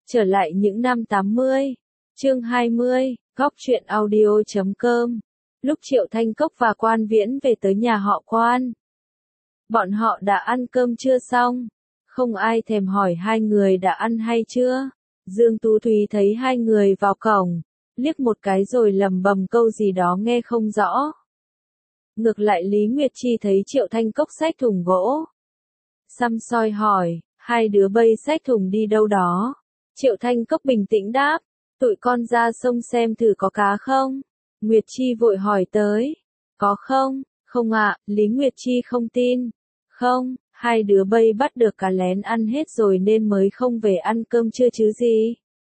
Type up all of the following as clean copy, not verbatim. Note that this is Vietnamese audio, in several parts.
Trở lại những năm 80, chương 20, góc truyện audio.com. Lúc Triệu Thanh Cốc và Quan Viễn về tới nhà họ Quan, bọn họ đã ăn cơm chưa xong, không ai thèm hỏi hai người đã ăn hay chưa. Dương Tú Thúy thấy hai người vào cổng, liếc một cái rồi lầm bầm câu gì đó nghe không rõ. Ngược lại Lý Nguyệt Chi thấy Triệu Thanh Cốc xách thùng gỗ, săm soi hỏi, hai đứa bây xách thùng đi đâu đó. Triệu Thanh Cốc bình tĩnh đáp, tụi con ra sông xem thử có cá không. Nguyệt Chi vội hỏi tới, có không? Không ạ, Lý Nguyệt Chi không tin. Không, hai đứa bây bắt được cá lén ăn hết rồi nên mới không về ăn cơm trưa chứ gì.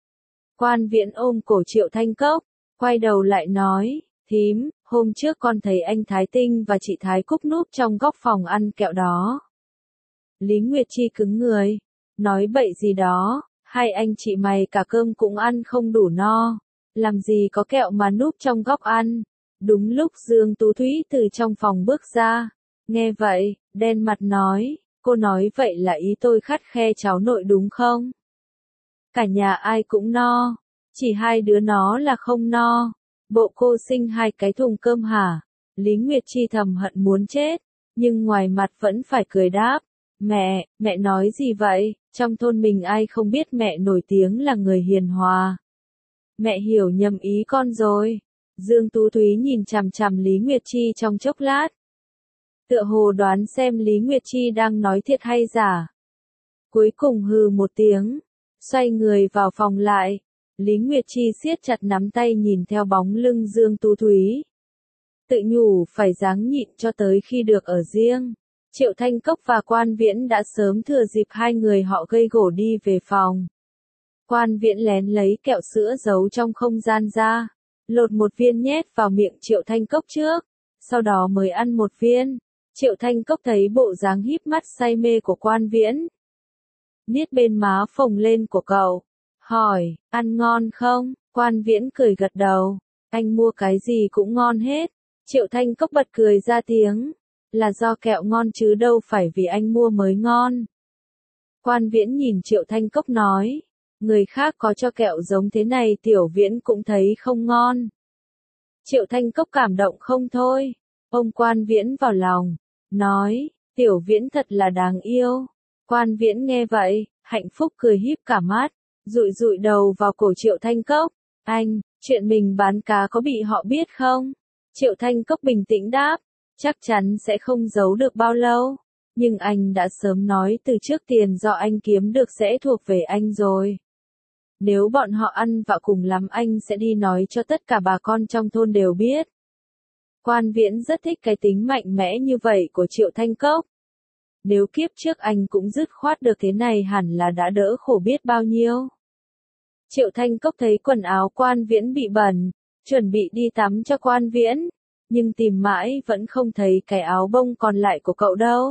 Quan Viễn ôm cổ Triệu Thanh Cốc, quay đầu lại nói, thím, hôm trước con thấy anh Thái Tinh và chị Thái Cúc núp trong góc phòng ăn kẹo đó. Lý Nguyệt Chi cứng người, nói bậy gì đó, hai anh chị mày cả cơm cũng ăn không đủ no, làm gì có kẹo mà núp trong góc ăn. Đúng lúc Dương Tú Thúy từ trong phòng bước ra, nghe vậy, đen mặt nói, cô nói vậy là ý tôi khắt khe cháu nội đúng không? Cả nhà ai cũng no, chỉ hai đứa nó là không no. Bộ cô sinh hai cái thùng cơm hả? Lý Nguyệt Chi thầm hận muốn chết, nhưng ngoài mặt vẫn phải cười đáp. Mẹ nói gì vậy? Trong thôn mình ai không biết mẹ nổi tiếng là người hiền hòa. Mẹ hiểu nhầm ý con rồi. Dương Tú Thúy nhìn chằm chằm Lý Nguyệt Chi trong chốc lát. Tựa hồ đoán xem Lý Nguyệt Chi đang nói thiệt hay giả. Cuối cùng hừ một tiếng, xoay người vào phòng lại. Lý Nguyệt Chi siết chặt nắm tay nhìn theo bóng lưng Dương Tú Thúy. Tự nhủ phải ráng nhịn cho tới khi được ở riêng. Triệu Thanh Cốc và Quan Viễn đã sớm thừa dịp hai người họ gây gổ đi về phòng. Quan Viễn lén lấy kẹo sữa giấu trong không gian ra, lột một viên nhét vào miệng Triệu Thanh Cốc trước, sau đó mới ăn một viên. Triệu Thanh Cốc thấy bộ dáng híp mắt say mê của Quan Viễn, niết bên má phồng lên của cậu, hỏi, ăn ngon không? Quan Viễn cười gật đầu, anh mua cái gì cũng ngon hết. Triệu Thanh Cốc bật cười ra tiếng, là do kẹo ngon chứ đâu phải vì anh mua mới ngon. Quan Viễn nhìn Triệu Thanh Cốc nói, người khác có cho kẹo giống thế này Tiểu Viễn cũng thấy không ngon. Triệu Thanh Cốc cảm động không thôi, ôm Quan Viễn vào lòng, nói, Tiểu Viễn thật là đáng yêu. Quan Viễn nghe vậy, hạnh phúc cười híp cả mắt, dụi dụi đầu vào cổ Triệu Thanh Cốc, anh, chuyện mình bán cá có bị họ biết không? Triệu Thanh Cốc bình tĩnh đáp, chắc chắn sẽ không giấu được bao lâu, nhưng anh đã sớm nói từ trước tiền do anh kiếm được sẽ thuộc về anh rồi. Nếu bọn họ ăn vạ cùng lắm anh sẽ đi nói cho tất cả bà con trong thôn đều biết. Quan Viễn rất thích cái tính mạnh mẽ như vậy của Triệu Thanh Cốc. Nếu kiếp trước anh cũng dứt khoát được thế này hẳn là đã đỡ khổ biết bao nhiêu. Triệu Thanh Cốc thấy quần áo Quan Viễn bị bẩn, chuẩn bị đi tắm cho Quan Viễn, nhưng tìm mãi vẫn không thấy cái áo bông còn lại của cậu đâu.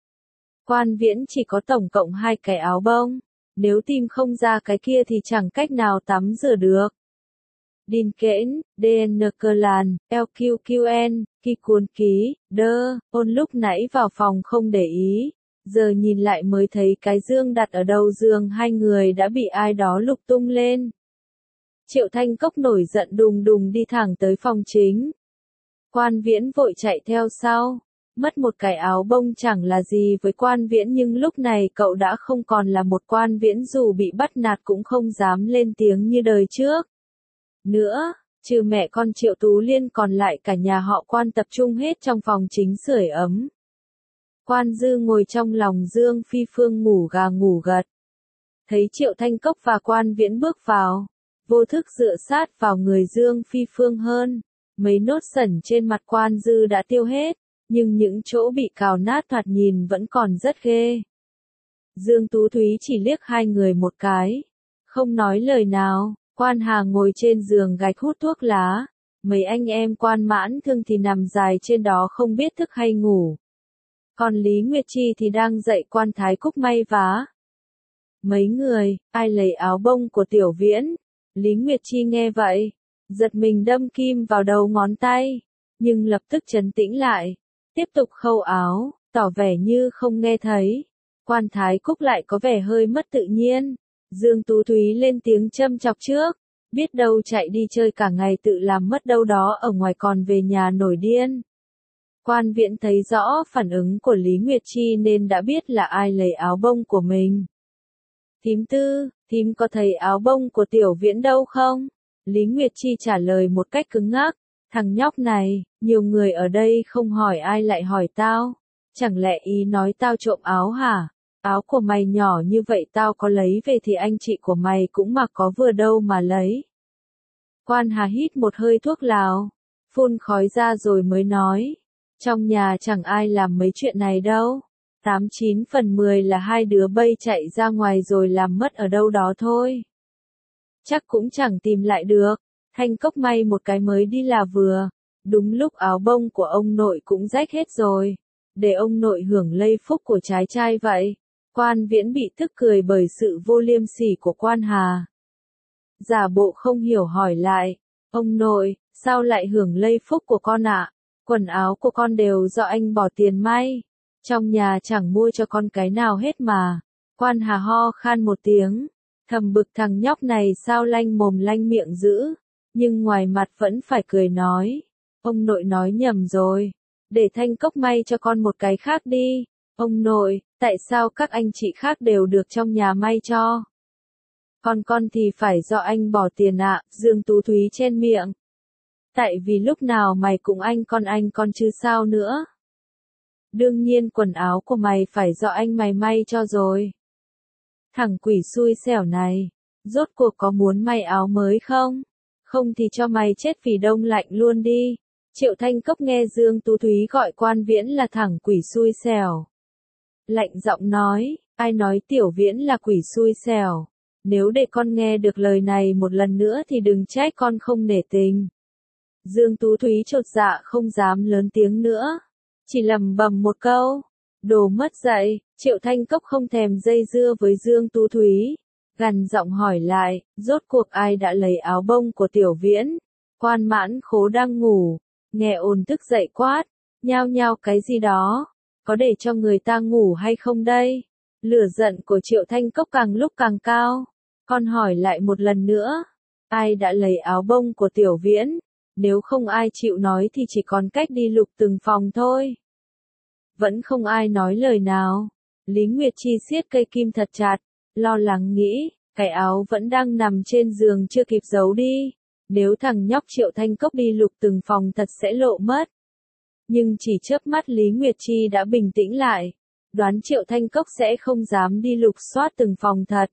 Quan Viễn chỉ có tổng cộng 2 cái áo bông, nếu tìm không ra cái kia thì chẳng cách nào tắm rửa được. Đin Kẽn, DN Clan, LQQN, Kỳ Cuốn Ký, Đơ, Ôn lúc nãy vào phòng không để ý, giờ nhìn lại mới thấy cái dương đặt ở đầu giường hai người đã bị ai đó lục tung lên. Triệu Thanh Cốc nổi giận đùng đùng đi thẳng tới phòng chính. Quan Viễn vội chạy theo sau, mất một cái áo bông chẳng là gì với Quan Viễn nhưng lúc này cậu đã không còn là một Quan Viễn dù bị bắt nạt cũng không dám lên tiếng như đời trước. Nữa, trừ mẹ con Triệu Tú Liên còn lại cả nhà họ Quan tập trung hết trong phòng chính sưởi ấm. Quan Dư ngồi trong lòng Dương Phi Phương ngủ gà ngủ gật. Thấy Triệu Thanh Cốc và Quan Viễn bước vào, vô thức dựa sát vào người Dương Phi Phương hơn. Mấy nốt sẩn trên mặt Quan Dư đã tiêu hết, nhưng những chỗ bị cào nát thoạt nhìn vẫn còn rất ghê. Dương Tú Thúy chỉ liếc hai người một cái, không nói lời nào. Quan Hà ngồi trên giường gạch hút thuốc lá, mấy anh em Quan Mãn Thương thì nằm dài trên đó không biết thức hay ngủ. Còn Lý Nguyệt Chi thì đang dạy Quan Thái Cúc may vá. Mấy người, ai lấy áo bông của Tiểu Viễn? Lý Nguyệt Chi nghe vậy, giật mình đâm kim vào đầu ngón tay, nhưng lập tức trấn tĩnh lại, tiếp tục khâu áo, tỏ vẻ như không nghe thấy. Quan Thái Cúc lại có vẻ hơi mất tự nhiên, Dương Tú Thúy lên tiếng châm chọc trước, biết đâu chạy đi chơi cả ngày tự làm mất đâu đó ở ngoài còn về nhà nổi điên. Quan Viễn thấy rõ phản ứng của Lý Nguyệt Chi nên đã biết là ai lấy áo bông của mình. Thím Tư, thím có thấy áo bông của Tiểu Viễn đâu không? Lý Nguyệt Chi trả lời một cách cứng ngắc, thằng nhóc này, nhiều người ở đây không hỏi ai lại hỏi tao. Chẳng lẽ ý nói tao trộm áo hả? Áo của mày nhỏ như vậy tao có lấy về thì anh chị của mày cũng mặc có vừa đâu mà lấy. Quan Hà hít một hơi thuốc lào, phun khói ra rồi mới nói. Trong nhà chẳng ai làm mấy chuyện này đâu. 89/10 là hai đứa bay chạy ra ngoài rồi làm mất ở đâu đó thôi. Chắc cũng chẳng tìm lại được. Thanh Cốc may một cái mới đi là vừa. Đúng lúc áo bông của ông nội cũng rách hết rồi. Để ông nội hưởng lây phúc của trái trai vậy. Quan Viễn bị tức cười bởi sự vô liêm sỉ của Quan Hà. Giả bộ không hiểu hỏi lại. Ông nội, sao lại hưởng lây phúc của con ạ? Quần áo của con đều do anh bỏ tiền may. Trong nhà chẳng mua cho con cái nào hết mà. Quan Hà ho khan một tiếng. Thầm bực thằng nhóc này sao lanh mồm lanh miệng dữ. Nhưng ngoài mặt vẫn phải cười nói. Ông nội nói nhầm rồi. Để Thanh Cốc may cho con một cái khác đi. Ông nội, tại sao các anh chị khác đều được trong nhà may cho? Con thì phải do anh bỏ tiền ạ, Dương Tú Thúy chen miệng. Tại vì lúc nào mày cũng anh con chứ sao nữa. Đương nhiên quần áo của mày phải do anh mày may cho rồi. Thằng quỷ xui xẻo này, rốt cuộc có muốn may áo mới không? Không thì cho mày chết vì đông lạnh luôn đi. Triệu Thanh Cốc nghe Dương Tú Thúy gọi Quan Viễn là thằng quỷ xui xẻo. Lạnh giọng nói, ai nói Tiểu Viễn là quỷ xui xẻo? Nếu để con nghe được lời này một lần nữa thì đừng trách con không nể tình. Dương Tú Thúy chột dạ không dám lớn tiếng nữa. Chỉ lầm bầm một câu. Đồ mất dạy, Triệu Thanh Cốc không thèm dây dưa với Dương Tú Thúy. Gằn giọng hỏi lại, rốt cuộc ai đã lấy áo bông của Tiểu Viễn? Quan Mãn Khố đang ngủ. Nghe ồn tức dậy quát. Nhao nhao cái gì đó. Có để cho người ta ngủ hay không đây? Lửa giận của Triệu Thanh Cốc càng lúc càng cao. Con hỏi lại một lần nữa. Ai đã lấy áo bông của Tiểu Viễn? Nếu không ai chịu nói thì chỉ còn cách đi lục từng phòng thôi. Vẫn không ai nói lời nào. Lý Nguyệt Chi siết cây kim thật chặt, lo lắng nghĩ, cái áo vẫn đang nằm trên giường chưa kịp giấu đi. Nếu thằng nhóc Triệu Thanh Cốc đi lục từng phòng thật sẽ lộ mất. Nhưng chỉ chớp mắt Lý Nguyệt Chi đã bình tĩnh lại. Đoán Triệu Thanh Cốc sẽ không dám đi lục soát từng phòng thật.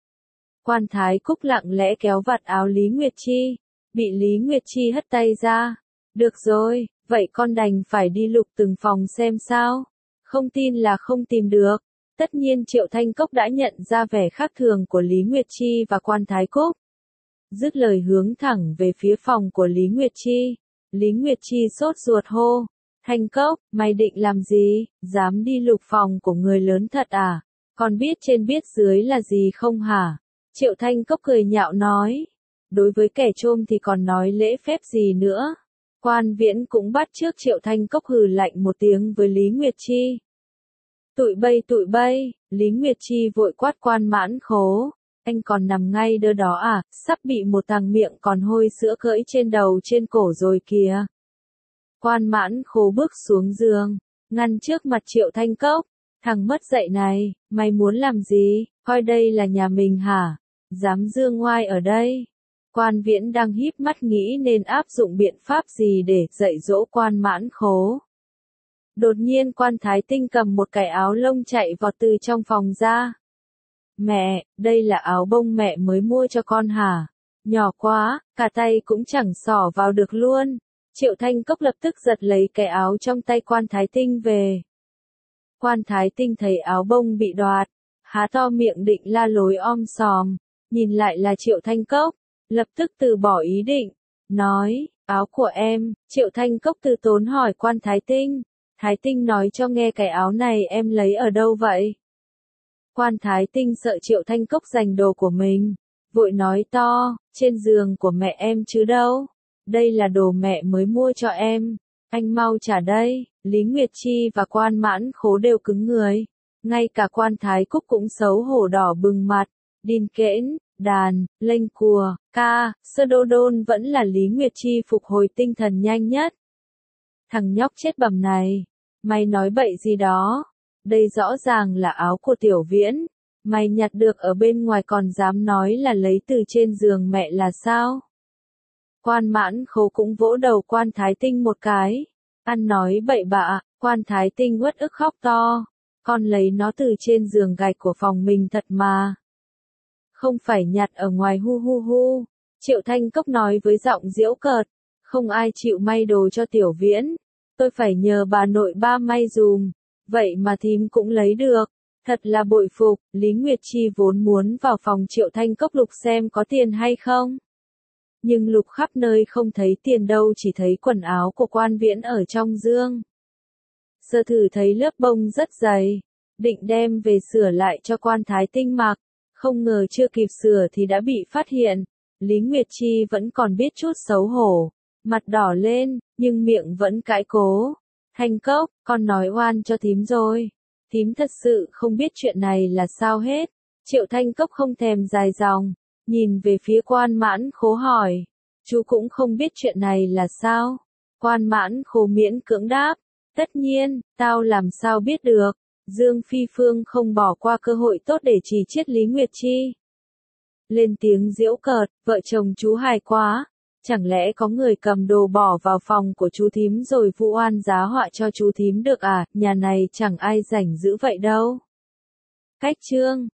Quan Thái Cúc lặng lẽ kéo vạt áo Lý Nguyệt Chi. Bị Lý Nguyệt Chi hất tay ra. Được rồi, vậy con đành phải đi lục từng phòng xem sao. Không tin là không tìm được. Tất nhiên Triệu Thanh Cốc đã nhận ra vẻ khác thường của Lý Nguyệt Chi và Quan Thái Cúc. Dứt lời hướng thẳng về phía phòng của Lý Nguyệt Chi. Lý Nguyệt Chi sốt ruột hô. Thanh Cốc, mày định làm gì? Dám đi lục phòng của người lớn thật à? Con biết trên biết dưới là gì không hả? Triệu Thanh Cốc cười nhạo nói. Đối với kẻ trôm thì còn nói lễ phép gì nữa. Quan Viễn cũng bắt chước Triệu Thanh Cốc hừ lạnh một tiếng với Lý Nguyệt Chi. Tụi bay, Lý Nguyệt Chi vội quát Quan Mãn Khố. Anh còn nằm ngay đơ đó à, sắp bị một thằng miệng còn hôi sữa cưỡi trên đầu trên cổ rồi kìa. Quan Mãn Khố bước xuống giường, ngăn trước mặt Triệu Thanh Cốc. Thằng mất dạy này, mày muốn làm gì, coi đây là nhà mình hả? Dám dương ngoai ở đây. Quan Viễn đang híp mắt nghĩ nên áp dụng biện pháp gì để dạy dỗ Quan Mãn Khố. Đột nhiên Quan Thái Tinh cầm một cái áo lông chạy vọt từ trong phòng ra. Mẹ, đây là áo bông mẹ mới mua cho con hả? Nhỏ quá, cả tay cũng chẳng xỏ vào được luôn. Triệu Thanh Cốc lập tức giật lấy cái áo trong tay Quan Thái Tinh về. Quan Thái Tinh thấy áo bông bị đoạt, há to miệng định la lối om sòm, nhìn lại là Triệu Thanh Cốc, lập tức từ bỏ ý định, nói, áo của em. Triệu Thanh Cốc từ tốn hỏi Quan Thái Tinh. Thái Tinh nói cho nghe cái áo này em lấy ở đâu vậy? Quan Thái Tinh sợ Triệu Thanh Cốc giành đồ của mình, vội nói to, trên giường của mẹ em chứ đâu. Đây là đồ mẹ mới mua cho em. Anh mau trả đây. Lý Nguyệt Chi và Quan Mãn Khố đều cứng người. Ngay cả Quan Thái Cúc cũng xấu hổ đỏ bừng mặt. Đin kẽn, đàn, lênh cùa, ca, sơ đô đôn vẫn là Lý Nguyệt Chi phục hồi tinh thần nhanh nhất. Thằng nhóc chết bầm này, mày nói bậy gì đó, đây rõ ràng là áo của Tiểu Viễn, mày nhặt được ở bên ngoài còn dám nói là lấy từ trên giường mẹ là sao? Quan Mãn Khố cũng vỗ đầu Quan Thái Tinh một cái, ăn nói bậy bạ, Quan Thái Tinh uất ức khóc to, con lấy nó từ trên giường gạch của phòng mình thật mà. Không phải nhặt ở ngoài hu hu hu, Triệu Thanh Cốc nói với giọng giễu cợt, không ai chịu may đồ cho Tiểu Viễn, tôi phải nhờ bà nội ba may dùm, vậy mà thím cũng lấy được, thật là bội phục. Lý Nguyệt Chi vốn muốn vào phòng Triệu Thanh Cốc lục xem có tiền hay không. Nhưng lục khắp nơi không thấy tiền đâu, chỉ thấy quần áo của Quan Viễn ở trong dương. Sơ thử thấy lớp bông rất dày, định đem về sửa lại cho Quan Thái Tinh mặc, không ngờ chưa kịp sửa thì đã bị phát hiện. Lý Nguyệt Chi vẫn còn biết chút xấu hổ, mặt đỏ lên, nhưng miệng vẫn cãi cố. Thanh Cốc, con nói oan cho thím rồi. Thím thật sự không biết chuyện này là sao hết. Triệu Thanh Cốc không thèm dài dòng, nhìn về phía Quan Mãn Khố hỏi. Chú cũng không biết chuyện này là sao? Quan Mãn Khố miễn cưỡng đáp. Tất nhiên, tao làm sao biết được. Dương Phi Phương không bỏ qua cơ hội tốt để chỉ chiết Lý Nguyệt Chi. Lên tiếng giễu cợt, vợ chồng chú hài quá. Chẳng lẽ có người cầm đồ bỏ vào phòng của chú thím rồi vu oan giá họa cho chú thím được à? Nhà này chẳng ai rảnh giữ vậy đâu. Cách chương